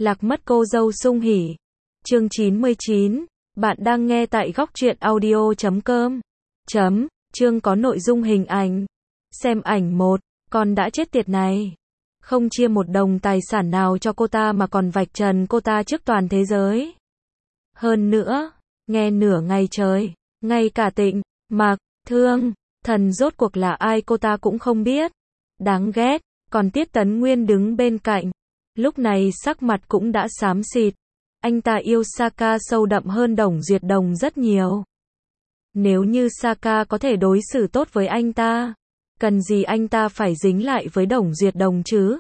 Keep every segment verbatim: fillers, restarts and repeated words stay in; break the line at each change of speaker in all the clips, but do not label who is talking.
Lạc mất cô dâu sung hỉ. Chương chín mươi chín. Bạn đang nghe tại góc truyện audio chấm com. Chấm, chương có nội dung hình ảnh. Xem ảnh một, con đã chết tiệt này. Không chia một đồng tài sản nào cho cô ta mà còn vạch trần cô ta trước toàn thế giới. Hơn nữa, nghe nửa ngày trời, ngay cả Tịnh, Mạc, Thương, Thần rốt cuộc là ai cô ta cũng không biết. Đáng ghét, còn Tiết Tấn Nguyên đứng bên cạnh. Lúc này sắc mặt cũng đã xám xịt. Anh ta yêu Saka sâu đậm hơn Đồng Duyệt Đồng rất nhiều. Nếu như Saka có thể đối xử tốt với anh ta, cần gì anh ta phải dính lại với Đồng Duyệt Đồng chứ?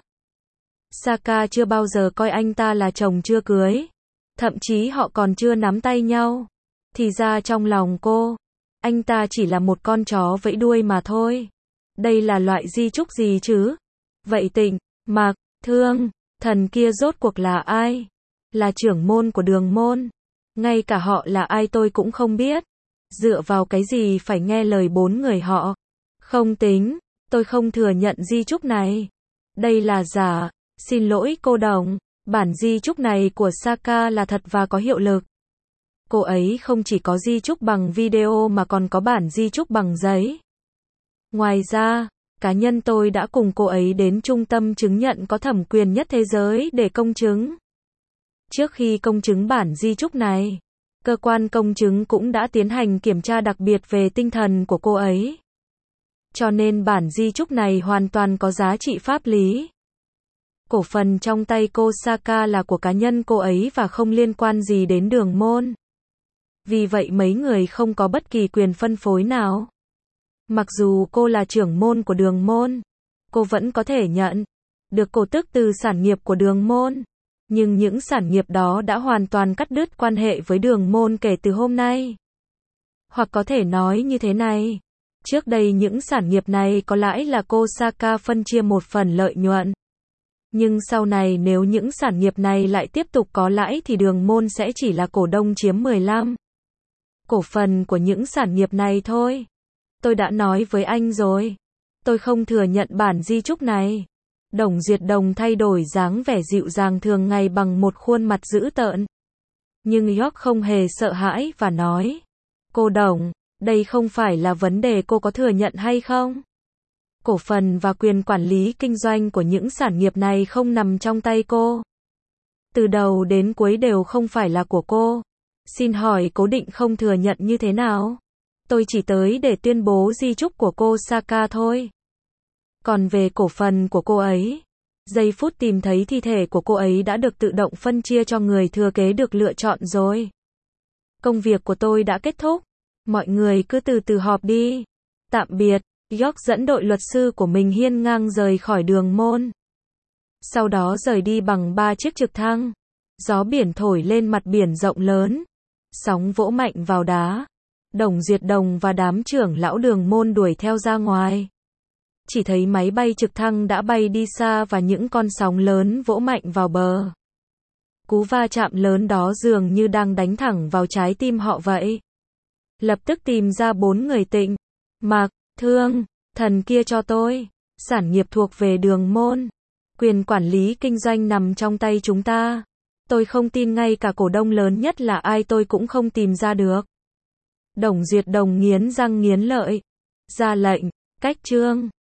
Saka chưa bao giờ coi anh ta là chồng chưa cưới. Thậm chí họ còn chưa nắm tay nhau. Thì ra trong lòng cô, anh ta chỉ là một con chó vẫy đuôi mà thôi. Đây là loại di chúc gì chứ? Vậy Tịnh, Mạc, Thương, Thần kia rốt cuộc là ai? Là trưởng môn của Đường môn. Ngay cả họ là ai tôi cũng không biết. Dựa vào cái gì phải nghe lời bốn người họ? Không tính, tôi không thừa nhận di chúc này. Đây là giả. Xin lỗi cô Đồng, bản di chúc này của Saka là thật và có hiệu lực. Cô ấy không chỉ có di chúc bằng video mà còn có bản di chúc bằng giấy. Ngoài ra, cá nhân tôi đã cùng cô ấy đến trung tâm chứng nhận có thẩm quyền nhất thế giới để công chứng. Trước khi công chứng bản di chúc này, cơ quan công chứng cũng đã tiến hành kiểm tra đặc biệt về tinh thần của cô ấy. Cho nên bản di chúc này hoàn toàn có giá trị pháp lý. Cổ phần trong tay cô Saka là của cá nhân cô ấy và không liên quan gì đến Đường môn. Vì vậy mấy người không có bất kỳ quyền phân phối nào. Mặc dù cô là trưởng môn của Đường môn, cô vẫn có thể nhận được cổ tức từ sản nghiệp của Đường môn. Nhưng những sản nghiệp đó đã hoàn toàn cắt đứt quan hệ với Đường môn kể từ hôm nay. Hoặc có thể nói như thế này, trước đây những sản nghiệp này có lãi là cô Saka phân chia một phần lợi nhuận. Nhưng sau này nếu những sản nghiệp này lại tiếp tục có lãi thì Đường môn sẽ chỉ là cổ đông chiếm mười lăm cổ phần của những sản nghiệp này thôi. Tôi đã nói với anh rồi. Tôi không thừa nhận bản di chúc này. Đồng Duyệt Đồng thay đổi dáng vẻ dịu dàng thường ngày bằng một khuôn mặt dữ tợn. Nhưng York không hề sợ hãi và nói. Cô Đồng, đây không phải là vấn đề cô có thừa nhận hay không. Cổ phần và quyền quản lý kinh doanh của những sản nghiệp này không nằm trong tay cô. Từ đầu đến cuối đều không phải là của cô. Xin hỏi cố định không thừa nhận như thế nào? Tôi chỉ tới để tuyên bố di chúc của cô Saka thôi. Còn về cổ phần của cô ấy, giây phút tìm thấy thi thể của cô ấy đã được tự động phân chia cho người thừa kế được lựa chọn rồi. Công việc của tôi đã kết thúc. Mọi người cứ từ từ họp đi. Tạm biệt. York dẫn đội luật sư của mình hiên ngang rời khỏi Đường môn. Sau đó rời đi bằng ba chiếc trực thăng. Gió biển thổi lên mặt biển rộng lớn. Sóng vỗ mạnh vào đá. Đồng Duyệt Đồng và đám trưởng lão Đường môn đuổi theo ra ngoài. Chỉ thấy máy bay trực thăng đã bay đi xa và những con sóng lớn vỗ mạnh vào bờ. Cú va chạm lớn đó dường như đang đánh thẳng vào trái tim họ vậy. Lập tức tìm ra bốn người Tịnh, Mạc, Thương, Thần kia cho tôi. Sản nghiệp thuộc về Đường môn. Quyền quản lý kinh doanh nằm trong tay chúng ta. Tôi không tin ngay cả cổ đông lớn nhất là ai tôi cũng không tìm ra được. Đồng Duyệt Đồng nghiến răng nghiến lợi. Ra lệnh, cách trương.